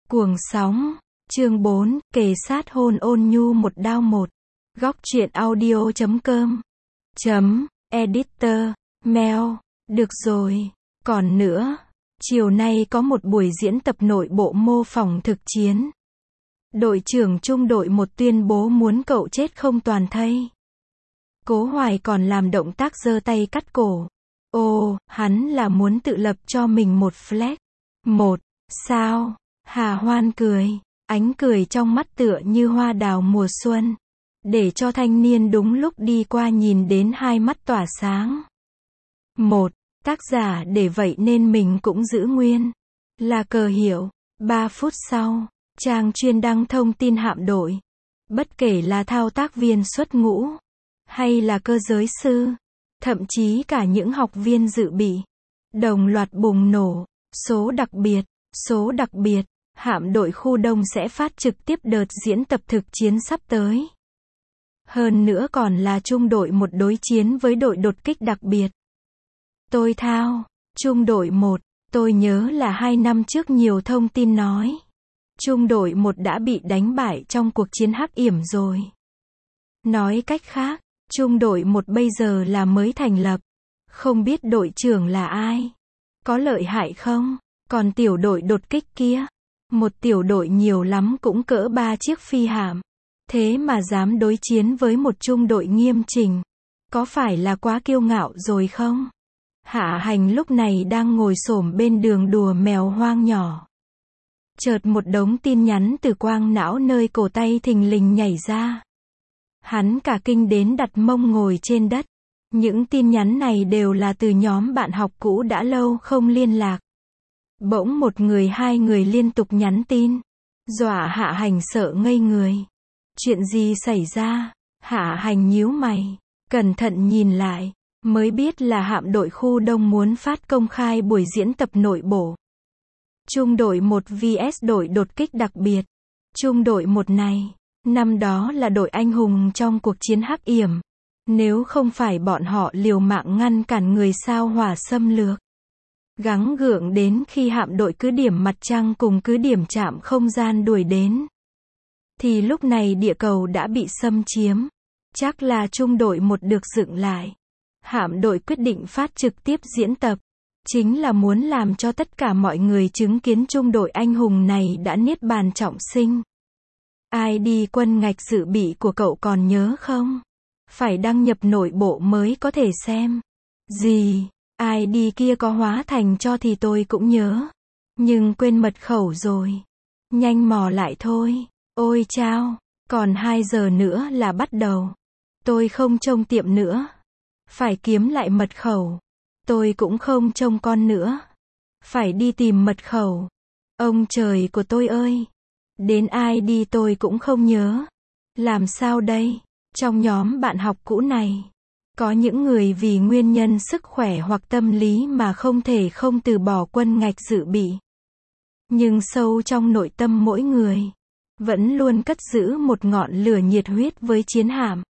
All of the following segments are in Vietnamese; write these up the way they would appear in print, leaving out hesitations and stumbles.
Cuồng sóng, chương 4, kề sát hôn ôn nhu một đao một. Góc truyện audio.com Editor, mail, được rồi, còn nữa, chiều nay có một buổi diễn tập nội bộ mô phỏng thực chiến. Đội trưởng trung đội một tuyên bố muốn cậu chết không toàn thây. Cố Hoài còn làm động tác giơ tay cắt cổ. Ồ, hắn là muốn tự lập cho mình một flag. Một, sao? Hà Hoan cười, ánh cười trong mắt tựa như hoa đào mùa xuân, để cho thanh niên đúng lúc đi qua nhìn đến hai mắt tỏa sáng. Một, tác giả để vậy nên mình cũng giữ nguyên. Là cờ hiệu. 3 phút sau, trang chuyên đăng thông tin hạm đội. Bất kể là thao tác viên xuất ngũ, hay là cơ giới sư, thậm chí cả những học viên dự bị, đồng loạt bùng nổ. Số đặc biệt, hạm đội khu Đông sẽ phát trực tiếp đợt diễn tập thực chiến sắp tới. Hơn nữa còn là trung đội một đối chiến với đội đột kích đặc biệt. Tôi thao, trung đội 1, tôi nhớ là 2 năm trước nhiều thông tin nói. Trung đội 1 đã bị đánh bại trong cuộc chiến Hắc Yểm rồi. Nói cách khác, trung đội 1 bây giờ là mới thành lập. Không biết đội trưởng là ai? Có lợi hại không? Còn tiểu đội đột kích kia? Một tiểu đội nhiều lắm cũng cỡ 3 chiếc phi hạm. Thế mà dám đối chiến với một trung đội nghiêm chỉnh. Có phải là quá kiêu ngạo rồi không? Hạ Hành lúc này đang ngồi xổm bên đường đùa mèo hoang nhỏ. Chợt một đống tin nhắn từ quang não nơi cổ tay thình lình nhảy ra. Hắn cả kinh đến đặt mông ngồi trên đất. Những tin nhắn này đều là từ nhóm bạn học cũ đã lâu không liên lạc. Bỗng một người hai người liên tục nhắn tin. Dọa Hạ Hành sợ ngây người. Chuyện gì xảy ra? Hạ Hành nhíu mày, cẩn thận nhìn lại, mới biết là hạm đội khu Đông muốn phát công khai buổi diễn tập nội bộ. Trung đội 1 vs đội đột kích đặc biệt. Trung đội 1 này, năm đó là đội anh hùng trong cuộc chiến Hắc Yểm. Nếu không phải bọn họ liều mạng ngăn cản người sao Hỏa xâm lược, gắng gượng đến khi hạm đội cứ điểm mặt trăng cùng cứ điểm trạm không gian đuổi đến, thì lúc này địa cầu đã bị xâm chiếm. Chắc là trung đội 1 được dựng lại. Hạm đội quyết định phát trực tiếp diễn tập, chính là muốn làm cho tất cả mọi người chứng kiến trung đội anh hùng này đã niết bàn trọng sinh. ID quân ngạch dự bị của cậu còn nhớ không? Phải đăng nhập nội bộ mới có thể xem. Gì? ID kia có hóa thành cho thì tôi cũng nhớ. Nhưng quên mật khẩu rồi. Nhanh mò lại thôi. Ôi chao, còn 2 giờ nữa là bắt đầu. Tôi không trông tiệm nữa. Phải kiếm lại mật khẩu. Tôi cũng không trông con nữa. Phải đi tìm mật khẩu. Ông trời của tôi ơi. Đến ID tôi cũng không nhớ. Làm sao đây? Trong nhóm bạn học cũ này, có những người vì nguyên nhân sức khỏe hoặc tâm lý mà không thể không từ bỏ quân ngạch dự bị. Nhưng sâu trong nội tâm mỗi người, vẫn luôn cất giữ một ngọn lửa nhiệt huyết với chiến hạm.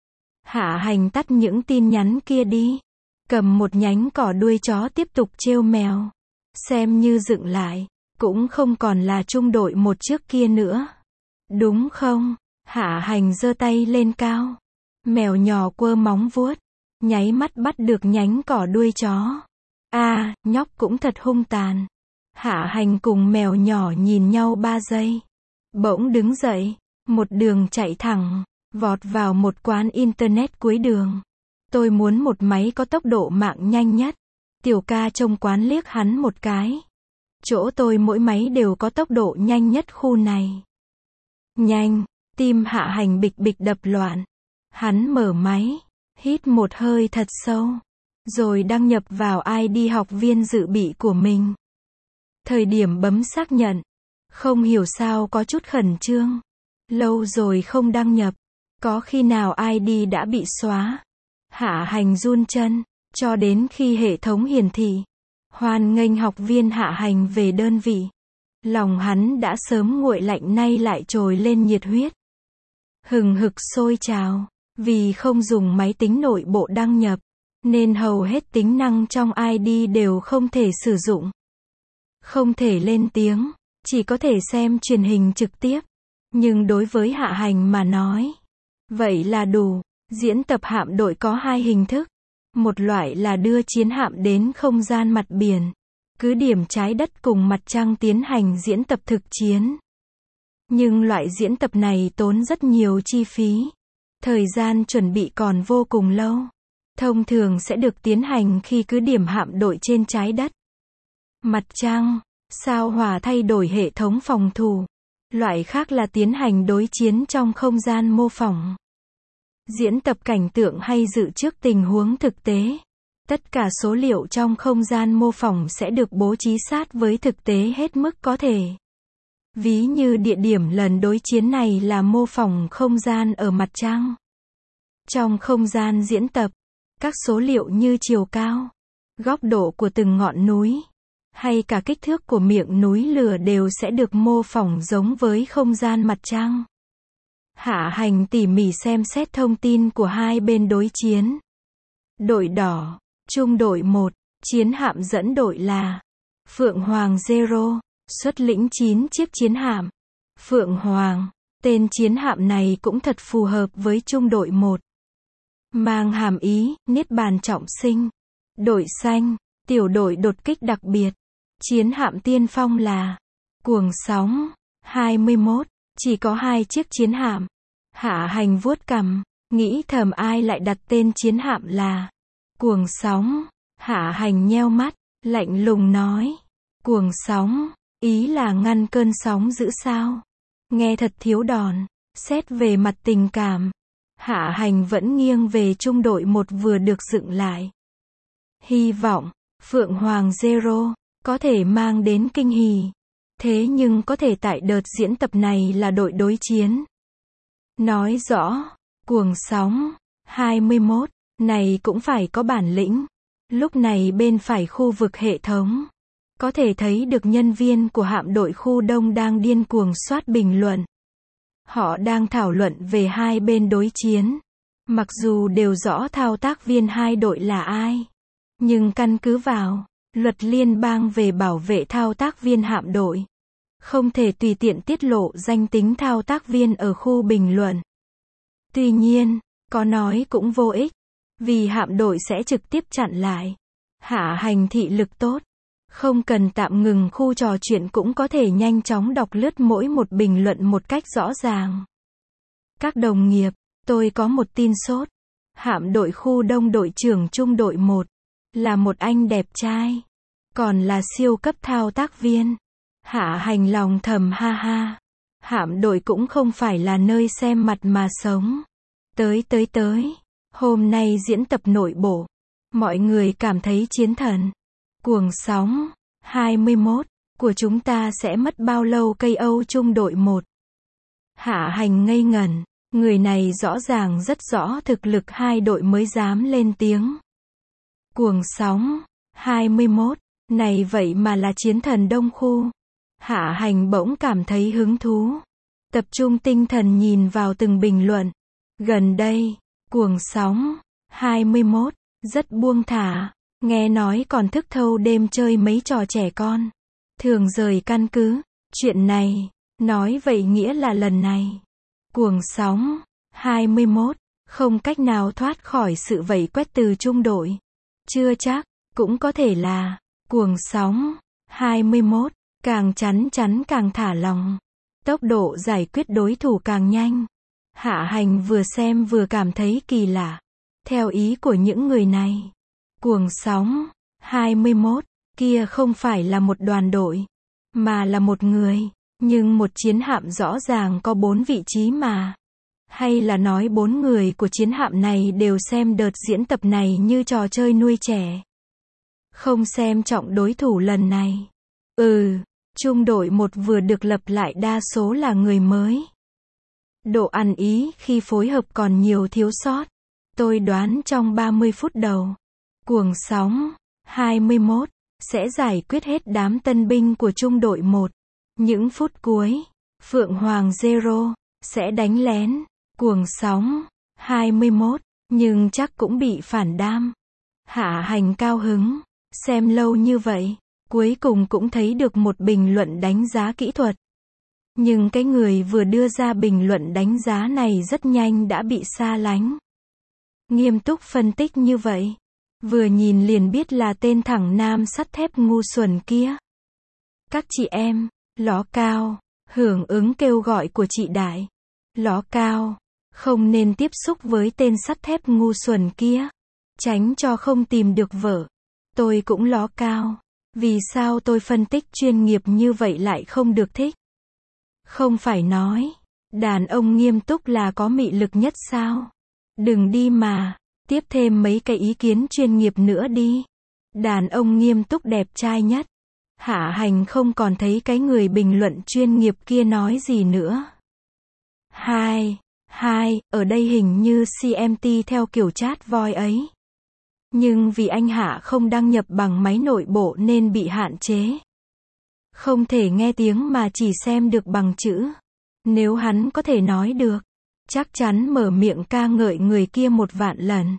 Hạ Hành tắt những tin nhắn kia đi. Cầm một nhánh cỏ đuôi chó tiếp tục trêu mèo. Xem như dựng lại, cũng không còn là trung đội 1 trước kia nữa. Đúng không? Hạ Hành giơ tay lên cao. Mèo nhỏ quơ móng vuốt. Nháy mắt bắt được nhánh cỏ đuôi chó. Nhóc cũng thật hung tàn. Hạ Hành cùng mèo nhỏ nhìn nhau 3 giây. Bỗng đứng dậy. Một đường chạy thẳng. Vọt vào một quán internet cuối đường. Tôi muốn một máy có tốc độ mạng nhanh nhất. Tiểu ca trông quán liếc hắn một cái. Chỗ tôi mỗi máy đều có tốc độ nhanh nhất khu này. Nhanh. Tim Hạ Hành bịch bịch đập loạn. Hắn mở máy. Hít một hơi thật sâu. Rồi đăng nhập vào ID học viên dự bị của mình. Thời điểm bấm xác nhận. Không hiểu sao có chút khẩn trương. Lâu rồi không đăng nhập. Có khi nào ID đã bị xóa? Hạ Hành run chân. Cho đến khi hệ thống hiển thị. Hoan nghênh học viên Hạ Hành về đơn vị. Lòng hắn đã sớm nguội lạnh nay lại trồi lên nhiệt huyết. Hừng hực sôi trào. Vì không dùng máy tính nội bộ đăng nhập, nên hầu hết tính năng trong ID đều không thể sử dụng. Không thể lên tiếng, chỉ có thể xem truyền hình trực tiếp. Nhưng đối với Hạ Hành mà nói, vậy là đủ. Diễn tập hạm đội có hai hình thức. Một loại là đưa chiến hạm đến không gian mặt biển, cứ điểm trái đất cùng mặt trăng tiến hành diễn tập thực chiến. Nhưng loại diễn tập này tốn rất nhiều chi phí. Thời gian chuẩn bị còn vô cùng lâu. Thông thường sẽ được tiến hành khi cứ điểm hạm đội trên trái đất, mặt trăng, sao Hỏa thay đổi hệ thống phòng thủ. Loại khác là tiến hành đối chiến trong không gian mô phỏng. Diễn tập cảnh tượng hay dự trước tình huống thực tế. Tất cả số liệu trong không gian mô phỏng sẽ được bố trí sát với thực tế hết mức có thể. Ví như địa điểm lần đối chiến này là mô phỏng không gian ở mặt trăng. Trong không gian diễn tập, các số liệu như chiều cao, góc độ của từng ngọn núi, hay cả kích thước của miệng núi lửa đều sẽ được mô phỏng giống với không gian mặt trăng. Hạ Hành tỉ mỉ xem xét thông tin của hai bên đối chiến. Đội đỏ, trung đội 1, chiến hạm dẫn đội là Phượng Hoàng Zero, xuất lĩnh 9 chiếc chiến hạm. Phượng Hoàng, tên chiến hạm này cũng thật phù hợp với trung đội 1. Mang hàm ý, niết bàn trọng sinh. Đội xanh, tiểu đội đột kích đặc biệt. Chiến hạm tiên phong là Cuồng Sóng, 21, chỉ có 2 chiếc chiến hạm. Hạ Hành vuốt cằm, nghĩ thầm ai lại đặt tên chiến hạm là Cuồng Sóng. Hạ Hành nheo mắt, lạnh lùng nói, Cuồng Sóng, ý là ngăn cơn sóng dữ sao? Nghe thật thiếu đòn. Xét về mặt tình cảm, Hạ Hành vẫn nghiêng về trung đội 1 vừa được dựng lại. Hy vọng Phượng Hoàng Zero có thể mang đến kinh hỉ. Thế nhưng có thể tại đợt diễn tập này là đội đối chiến. Nói rõ, Cuồng Sóng, 21, này cũng phải có bản lĩnh. Lúc này bên phải khu vực hệ thống, có thể thấy được nhân viên của hạm đội khu đông đang điên cuồng soát bình luận. Họ đang thảo luận về hai bên đối chiến. Mặc dù đều rõ thao tác viên hai đội là ai, nhưng căn cứ vào luật liên bang về bảo vệ thao tác viên hạm đội, không thể tùy tiện tiết lộ danh tính thao tác viên ở khu bình luận. Tuy nhiên, có nói cũng vô ích, vì hạm đội sẽ trực tiếp chặn lại. Hạ Hành thị lực tốt, không cần tạm ngừng khu trò chuyện cũng có thể nhanh chóng đọc lướt mỗi một bình luận một cách rõ ràng. Các đồng nghiệp, tôi có một tin sốt. Hạm đội khu đông đội trưởng trung đội 1 là một anh đẹp trai, còn là siêu cấp thao tác viên. Hạ Hành lòng thầm ha ha. Hạm đội cũng không phải là nơi xem mặt mà sống. Tới. Hôm nay diễn tập nội bộ. Mọi người cảm thấy chiến thần. Cuồng Sóng, 21, của chúng ta sẽ mất bao lâu cây Âu trung đội 1. Hạ Hành ngây ngẩn. Người này rõ ràng rất rõ thực lực hai đội mới dám lên tiếng. Cuồng Sóng, 21, này vậy mà là chiến thần đông khu. Hạ Hành bỗng cảm thấy hứng thú. Tập trung tinh thần nhìn vào từng bình luận. Gần đây, Cuồng Sóng, 21, rất buông thả. Nghe nói còn thức thâu đêm chơi mấy trò trẻ con. Thường rời căn cứ. Chuyện này, nói vậy nghĩa là lần này, Cuồng Sóng, 21, không cách nào thoát khỏi sự vây quét từ trung đội. Chưa chắc, cũng có thể là, Cuồng Sóng, 21, càng chắn càng thả lòng. Tốc độ giải quyết đối thủ càng nhanh. Hạ Hành vừa xem vừa cảm thấy kỳ lạ. Theo ý của những người này, Cuồng Sóng, 21, kia không phải là một đoàn đội, mà là một người. Nhưng một chiến hạm rõ ràng có 4 vị trí mà. Hay là nói 4 người của chiến hạm này đều xem đợt diễn tập này như trò chơi nuôi trẻ. Không xem trọng đối thủ lần này. Trung đội 1 vừa được lập lại đa số là người mới. Độ ăn ý khi phối hợp còn nhiều thiếu sót. Tôi đoán trong 30 phút đầu, Cuồng Sóng, 21, sẽ giải quyết hết đám tân binh của trung đội 1. Những phút cuối, Phượng Hoàng Zero sẽ đánh lén Cuồng Sóng, 21, nhưng chắc cũng bị phản đam. Hạ Hành cao hứng, xem lâu như vậy, cuối cùng cũng thấy được một bình luận đánh giá kỹ thuật. Nhưng cái người vừa đưa ra bình luận đánh giá này rất nhanh đã bị xa lánh. Nghiêm túc phân tích như vậy, vừa nhìn liền biết là tên thẳng nam sắt thép ngu xuẩn kia. Các chị em, ló cao, hưởng ứng kêu gọi của chị Đại. Ló cao, không nên tiếp xúc với tên sắt thép ngu xuẩn kia, tránh cho không tìm được vợ. Tôi cũng ló cao, vì sao tôi phân tích chuyên nghiệp như vậy lại không được thích? Không phải nói, đàn ông nghiêm túc là có mị lực nhất sao? Đừng đi mà, tiếp thêm mấy cái ý kiến chuyên nghiệp nữa đi. Đàn ông nghiêm túc đẹp trai nhất. Hạ Hành không còn thấy cái người bình luận chuyên nghiệp kia nói gì nữa. Ở đây hình như CMT theo kiểu chat voice ấy. Nhưng vì anh Hạ không đăng nhập bằng máy nội bộ nên bị hạn chế. Không thể nghe tiếng mà chỉ xem được bằng chữ. Nếu hắn có thể nói được, chắc chắn mở miệng ca ngợi người kia 1.000.000 lần.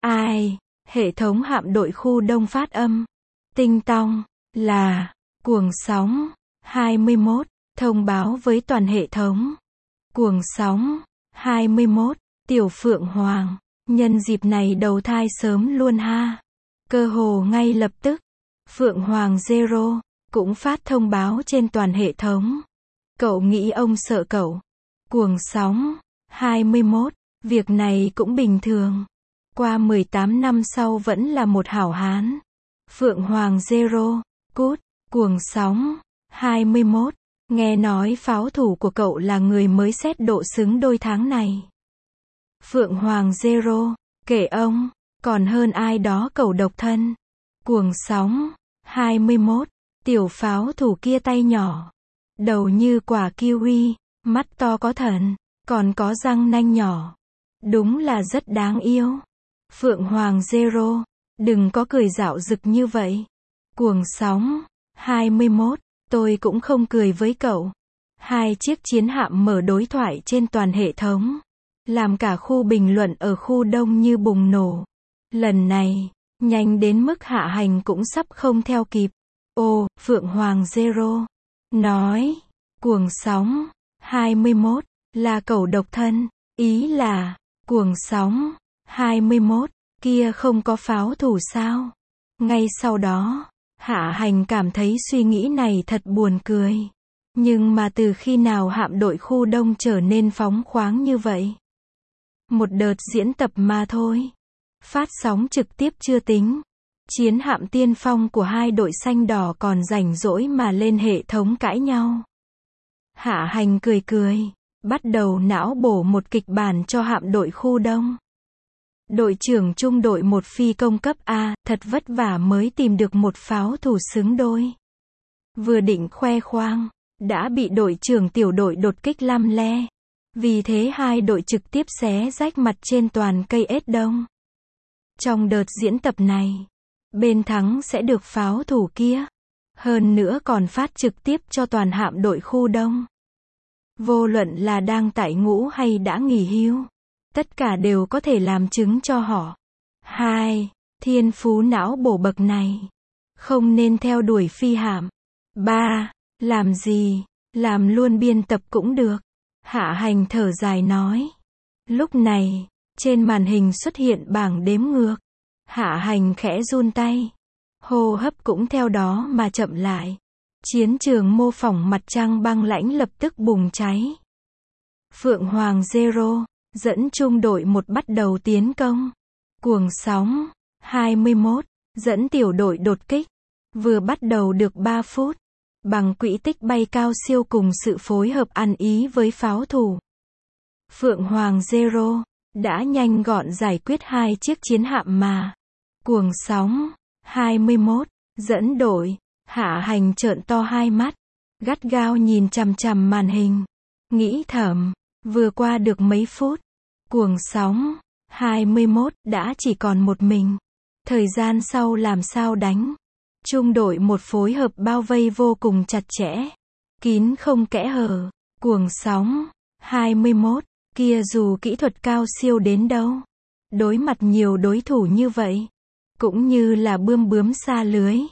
Hệ thống hạm đội khu đông phát âm. Tinh tong, là, cuồng sóng, 21, thông báo với toàn hệ thống. Cuồng sóng, 21, Tiểu Phượng Hoàng, nhân dịp này đầu thai sớm luôn ha. Cơ hồ ngay lập tức, Phượng Hoàng Zero, cũng phát thông báo trên toàn hệ thống. Cậu nghĩ ông sợ cậu? Cuồng sóng, 21, việc này cũng bình thường. Qua 18 năm sau vẫn là một hảo hán. Phượng Hoàng Zero, cút, cuồng sóng, 21, nghe nói pháo thủ của cậu là người mới xét độ xứng đôi tháng này. Phượng Hoàng Zero, kể ông, còn hơn ai đó cậu độc thân. Cuồng sóng, 21, tiểu pháo thủ kia tay nhỏ, đầu như quả kiwi, mắt to có thần, còn có răng nanh nhỏ. Đúng là rất đáng yêu. Phượng Hoàng Zero, đừng có cười rạo rực như vậy. Cuồng sóng, 21, tôi cũng không cười với cậu. 2 chiếc chiến hạm mở đối thoại trên toàn hệ thống, làm cả khu bình luận ở khu đông như bùng nổ. Lần này, nhanh đến mức Hạ Hành cũng sắp không theo kịp. Phượng Hoàng Zero nói, cuồng sóng, 21, là cậu độc thân, ý là, cuồng sóng, 21, kia không có pháo thủ sao? Ngay sau đó, Hạ Hành cảm thấy suy nghĩ này thật buồn cười. Nhưng mà từ khi nào hạm đội khu đông trở nên phóng khoáng như vậy? Một đợt diễn tập mà thôi. Phát sóng trực tiếp chưa tính. Chiến hạm tiên phong của hai đội xanh đỏ còn rảnh rỗi mà lên hệ thống cãi nhau. Hạ Hành cười cười, bắt đầu não bổ một kịch bản cho hạm đội khu đông. Đội trưởng trung đội một phi công cấp A, thật vất vả mới tìm được một pháo thủ xứng đôi. Vừa định khoe khoang, đã bị đội trưởng tiểu đội đột kích lăm le. Vì thế hai đội trực tiếp xé rách mặt trên toàn cây ết đông. Trong đợt diễn tập này, bên thắng sẽ được pháo thủ kia. Hơn nữa còn phát trực tiếp cho toàn hạm đội khu đông. Vô luận là đang tại ngũ hay đã nghỉ hưu, tất cả đều có thể làm chứng cho họ. 2. Thiên phú não bổ bậc này, không nên theo đuổi phi hạm. 3. Làm gì, làm luôn biên tập cũng được. Hạ Hành thở dài nói. Lúc này, trên màn hình xuất hiện bảng đếm ngược. Hạ Hành khẽ run tay. Hô hấp cũng theo đó mà chậm lại. Chiến trường mô phỏng mặt trăng băng lãnh lập tức bùng cháy. Phượng Hoàng Zero dẫn trung đội một bắt đầu tiến công. Cuồng sóng, 21, dẫn tiểu đội đột kích. Vừa bắt đầu được 3 phút. Bằng quỹ tích bay cao siêu cùng sự phối hợp ăn ý với pháo thủ. Phượng Hoàng Zero đã nhanh gọn giải quyết 2 chiếc chiến hạm mà. Cuồng sóng, 21, dẫn đội. Hạ Hành trợn to hai mắt, gắt gao nhìn chằm chằm màn hình. Nghĩ thầm, vừa qua được mấy phút. Cuồng sóng, 21, đã chỉ còn một mình. Thời gian sau làm sao đánh? Trung đội một phối hợp bao vây vô cùng chặt chẽ. Kín không kẽ hở. Cuồng sóng, 21, kia dù kỹ thuật cao siêu đến đâu. Đối mặt nhiều đối thủ như vậy, cũng như là bươm bướm xa lưới.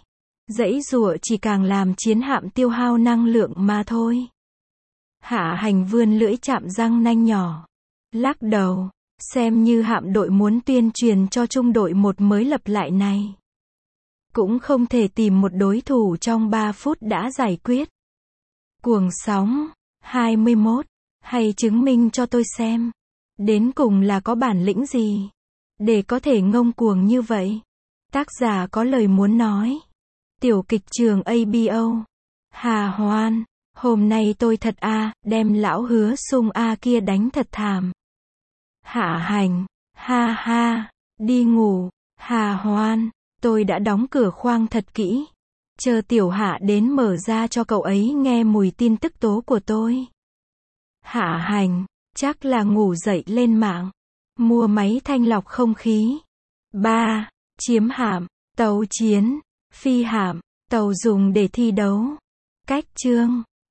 Giãy giụa chỉ càng làm chiến hạm tiêu hao năng lượng mà thôi. Hạ Hành vươn lưỡi chạm răng nanh nhỏ. Lắc đầu, xem như hạm đội muốn tuyên truyền cho trung đội một mới lập lại này. Cũng không thể tìm một đối thủ trong 3 phút đã giải quyết. Cuồng sóng, 21, hay chứng minh cho tôi xem. Đến cùng là có bản lĩnh gì? Để có thể ngông cuồng như vậy. Tác giả có lời muốn nói. Tiểu kịch trường ABO. Hà Hoan, hôm nay tôi thật đem lão Hứa Sung kia đánh thật thảm. Hạ Hành, ha ha, đi ngủ. Hà Hoan, tôi đã đóng cửa khoang thật kỹ. Chờ Tiểu Hạ đến mở ra cho cậu ấy nghe mùi tin tức tố của tôi. Hạ Hành, chắc là ngủ dậy lên mạng. Mua máy thanh lọc không khí. 3. Chiếm hạm, tàu chiến, phi hạm, tàu dùng để thi đấu. Cách chương